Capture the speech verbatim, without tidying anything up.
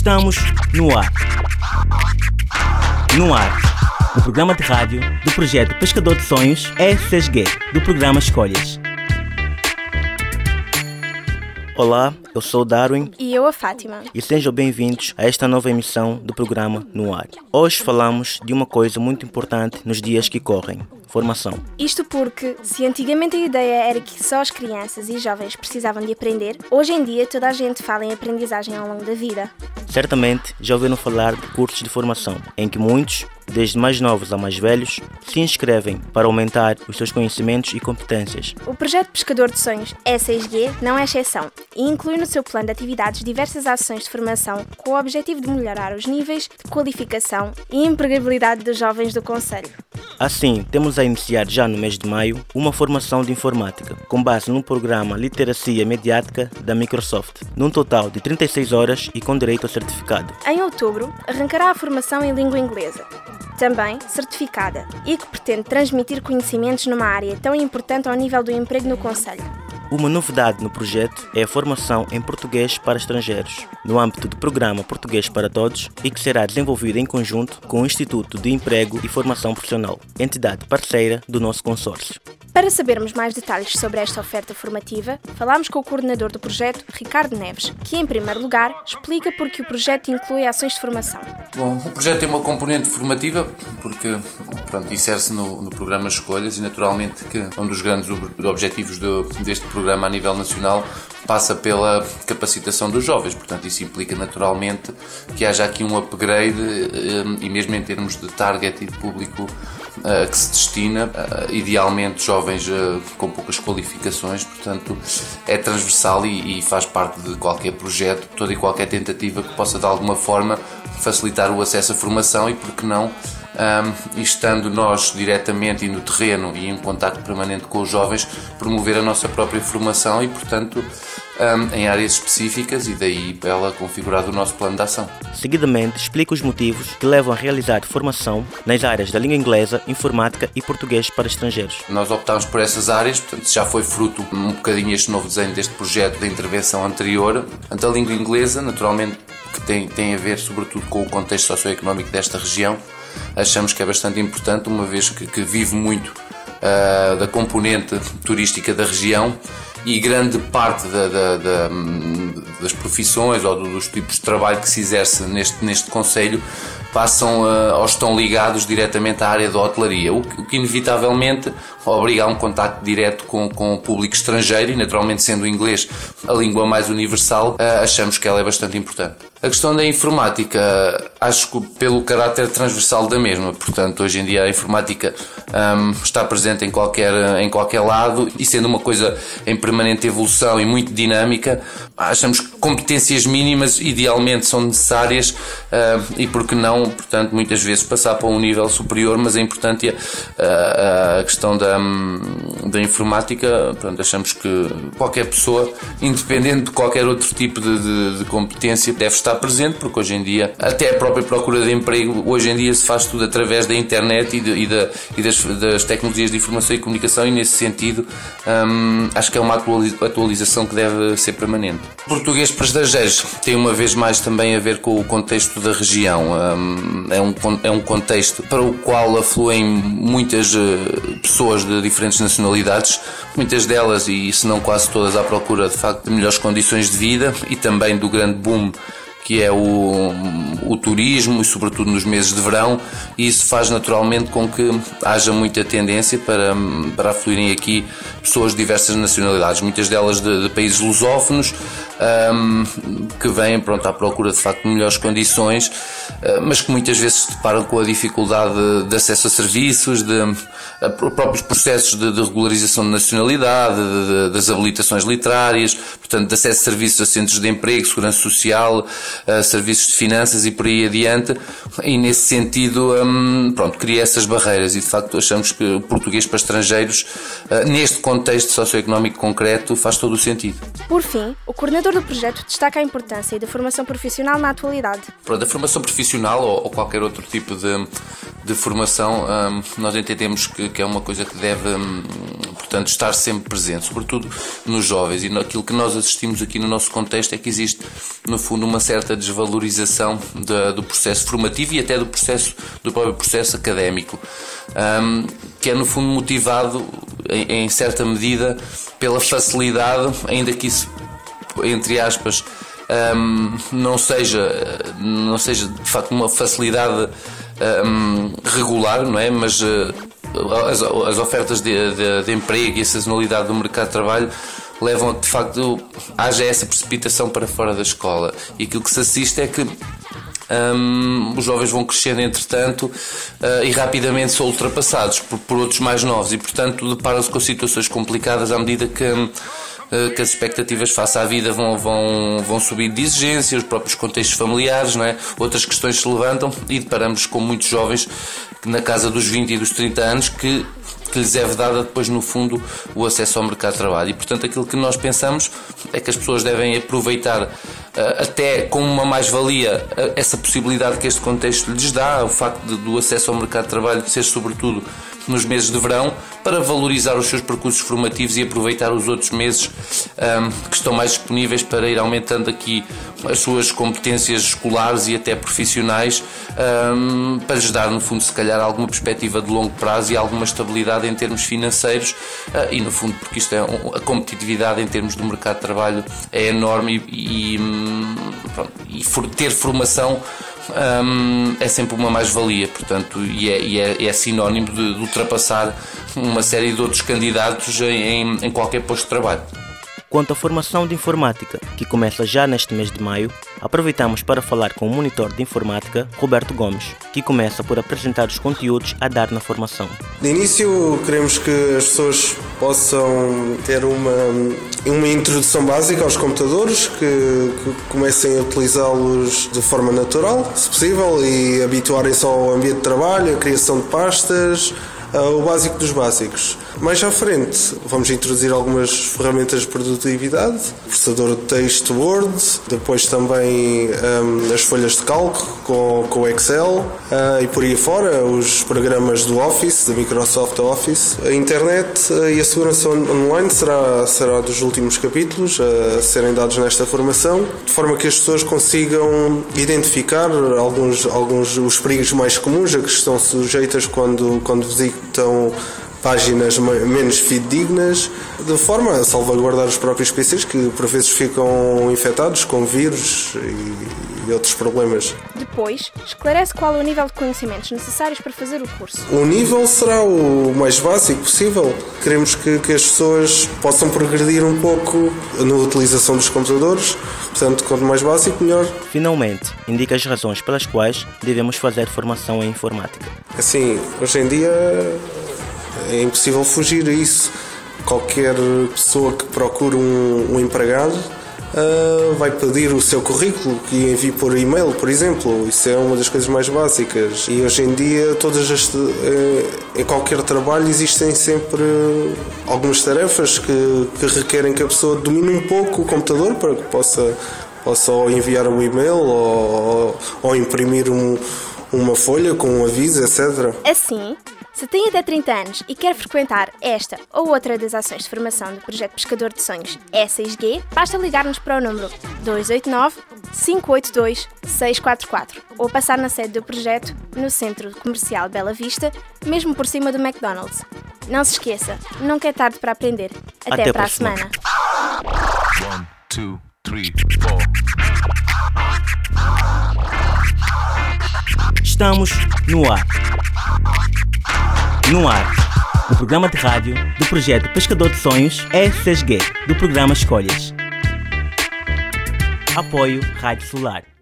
Estamos no ar. No ar, o programa de rádio do projeto Pescador de Sonhos E S G, do programa Escolhas. Olá, eu sou o Darwin. E eu a Fátima. E sejam bem-vindos a esta nova emissão do programa No Ar. Hoje falamos de uma coisa muito importante nos dias que correm: formação. Isto porque, se antigamente a ideia era que só as crianças e jovens precisavam de aprender, hoje em dia toda a gente fala em aprendizagem ao longo da vida. Certamente já ouviram falar de cursos de formação, em que muitos, desde mais novos a mais velhos, se inscrevem para aumentar os seus conhecimentos e competências. O projeto Pescador de Sonhos E S G não é exceção e inclui no seu plano de atividades diversas ações de formação com o objetivo de melhorar os níveis de qualificação e empregabilidade dos jovens do concelho. Assim, temos a iniciar já no mês de maio uma formação de informática, com base no programa Literacia Mediática da Microsoft, num total de trinta e seis horas e com direito a certificado. Em outubro, arrancará a formação em língua inglesa, também certificada, e que pretende transmitir conhecimentos numa área tão importante ao nível do emprego no concelho. Uma novidade no projeto é a formação em português para estrangeiros, no âmbito do programa Português para Todos, e que será desenvolvida em conjunto com o Instituto de Emprego e Formação Profissional, entidade parceira do nosso consórcio. Para sabermos mais detalhes sobre esta oferta formativa, falámos com o coordenador do projeto, Ricardo Neves, que, em primeiro lugar, explica porque o projeto inclui ações de formação. Bom, o projeto tem uma componente formativa, porque pronto, insere-se no, no programa Escolhas e, naturalmente, que um dos grandes objetivos do, deste programa a nível nacional passa pela capacitação dos jovens. Portanto, isso implica, naturalmente, que haja aqui um upgrade e mesmo em termos de target e de público Uh, que se destina, uh, idealmente, jovens uh, com poucas qualificações. Portanto, é transversal e, e faz parte de qualquer projeto, toda e qualquer tentativa que possa, de alguma forma, facilitar o acesso à formação e, por que não, um, estando nós diretamente e no terreno e em contacto permanente com os jovens, promover a nossa própria formação e, portanto, um, em áreas específicas, e daí ela configurar o nosso plano de ação. Seguidamente, explica os motivos que levam a realizar formação nas áreas da língua inglesa, informática e português para estrangeiros. Nós optámos por essas áreas, portanto, já foi fruto um bocadinho este novo desenho deste projeto da intervenção anterior. Portanto, a língua inglesa, naturalmente, que tem, tem a ver sobretudo com o contexto socioeconómico desta região, achamos que é bastante importante, uma vez que, que vive muito uh, da componente turística da região e grande parte da, da, da, das profissões ou dos tipos de trabalho que se exerce neste, neste concelho passam uh, ou estão ligados diretamente à área da hotelaria, o que, o que inevitavelmente obriga a um contacto direto com, com o público estrangeiro e, naturalmente, sendo o inglês a língua mais universal, uh, achamos que ela é bastante importante. A questão da informática, acho que pelo caráter transversal da mesma, portanto, hoje em dia a informática um, está presente em qualquer, em qualquer lado e, sendo uma coisa em permanente evolução e muito dinâmica, achamos que competências mínimas idealmente são necessárias uh, e, por que não, portanto, muitas vezes passar para um nível superior, mas é importante a, a questão da, da informática. Portanto, achamos que qualquer pessoa, independente de qualquer outro tipo de, de, de competência, deve estar presente, porque hoje em dia, até a própria procura de emprego, hoje em dia se faz tudo através da internet e, de, e, da, e das, das tecnologias de informação e comunicação, e nesse sentido hum, acho que é uma atualização que deve ser permanente. Português para estrangeiros tem uma vez mais também a ver com o contexto da região. Hum, é, um, é um contexto para o qual afluem muitas uh, pessoas de diferentes nacionalidades, muitas delas, e se não quase todas, à procura de facto de melhores condições de vida e também do grande boom que é o, o turismo, e sobretudo nos meses de verão, e isso faz naturalmente com que haja muita tendência para, para afluírem aqui pessoas de diversas nacionalidades, muitas delas de, de países lusófonos, um, que vêm, pronto, à procura de facto de melhores condições, uh, mas que muitas vezes se deparam com a dificuldade de, de acesso a serviços, de a, próprios processos de, de regularização de nacionalidade, de, de, das habilitações literárias, portanto, de acesso a serviços a centros de emprego, segurança social, Uh, serviços de finanças e por aí adiante, e nesse sentido um, pronto, cria essas barreiras e de facto achamos que o português para estrangeiros uh, neste contexto socioeconómico concreto faz todo o sentido. Por fim, o coordenador do projeto destaca a importância da formação profissional na atualidade. Pronto, a formação profissional ou, ou qualquer outro tipo de, de formação, um, nós entendemos que, que é uma coisa que deve um, portanto, portanto estar sempre presente, sobretudo nos jovens, e aquilo que nós assistimos aqui no nosso contexto é que existe no fundo uma certa desvalorização da, do processo formativo e até do processo do próprio processo académico, um, que é no fundo motivado em, em certa medida pela facilidade, ainda que isso, entre aspas, um, não seja não seja de facto uma facilidade um, regular, não é? Mas uh, as, as ofertas de, de, de emprego e a sazonalidade do mercado de trabalho levam a que de facto haja essa precipitação para fora da escola, e aquilo que se assiste é que Um, os jovens vão crescendo entretanto uh, e rapidamente são ultrapassados por, por outros mais novos, e portanto deparam-se com situações complicadas à medida que, uh, que as expectativas face à vida vão, vão, vão subir de exigência, os próprios contextos familiares, não é? Outras questões se levantam, e deparamos com muitos jovens na casa dos vinte e dos trinta anos que que lhes é vedada depois no fundo o acesso ao mercado de trabalho, e portanto aquilo que nós pensamos é que as pessoas devem aproveitar uh, até como uma mais-valia uh, essa possibilidade que este contexto lhes dá, o facto de, do acesso ao mercado de trabalho ser sobretudo nos meses de verão, para valorizar os seus percursos formativos e aproveitar os outros meses um, que estão mais disponíveis para ir aumentando aqui as suas competências escolares e até profissionais, um, para lhes dar no fundo se calhar alguma perspectiva de longo prazo e alguma estabilidade em termos financeiros, uh, e no fundo porque isto é um, a competitividade em termos do mercado de trabalho é enorme, e, e, pronto, e for, ter formação Um, é sempre uma mais-valia, portanto, e é, e é, é sinónimo de, de ultrapassar uma série de outros candidatos em, em qualquer posto de trabalho. Quanto à formação de informática, que começa já neste mês de maio, aproveitamos para falar com o monitor de informática, Roberto Gomes, que começa por apresentar os conteúdos a dar na formação. De início, queremos que as pessoas possam ter uma, uma introdução básica aos computadores, que, que comecem a utilizá-los de forma natural, se possível, e habituarem-se ao ambiente de trabalho, a criação de pastas, o básico dos básicos. Mais à frente, vamos introduzir algumas ferramentas de produtividade, processador de texto Word, depois também um, as folhas de cálculo com, com o Excel, uh, e por aí fora os programas do Office, da Microsoft Office. A internet uh, e a segurança online será, será dos últimos capítulos a serem dados nesta formação, de forma que as pessoas consigam identificar alguns, alguns os perigos mais comuns a que estão sujeitas quando, quando visitam páginas menos fidedignas, de forma a salvaguardar os próprios P Cs, que por vezes ficam infectados com vírus e, e outros problemas. Depois, esclarece qual é o nível de conhecimentos necessários para fazer o curso. O nível será o mais básico possível. Queremos que, que as pessoas possam progredir um pouco na utilização dos computadores, portanto, quanto mais básico, melhor. Finalmente, indica as razões pelas quais devemos fazer formação em informática. Assim, hoje em dia é impossível fugir a isso. Qualquer pessoa que procure um, um empregado uh, vai pedir o seu currículo que envie por e-mail, por exemplo. Isso é uma das coisas mais básicas. E hoje em dia, todas as, uh, em qualquer trabalho, existem sempre algumas tarefas que, que requerem que a pessoa domine um pouco o computador para que possa, possa ou enviar um e-mail ou, ou, ou imprimir um, uma folha com um aviso, etcétera. Assim, se tem até trinta anos e quer frequentar esta ou outra das ações de formação do Projeto Pescador de Sonhos E seis G, basta ligar-nos para o número dois oito nove, cinco oito dois, seis quatro quatro ou passar na sede do projeto no Centro Comercial Bela Vista, mesmo por cima do McDonald's. Não se esqueça, nunca é tarde para aprender. Até, Até para a próxima. semana. One, two, three, four. Estamos no ar. No ar, o programa de rádio do projeto Pescador de Sonhos E seis G, do programa Escolhas. Apoio Rádio Solar.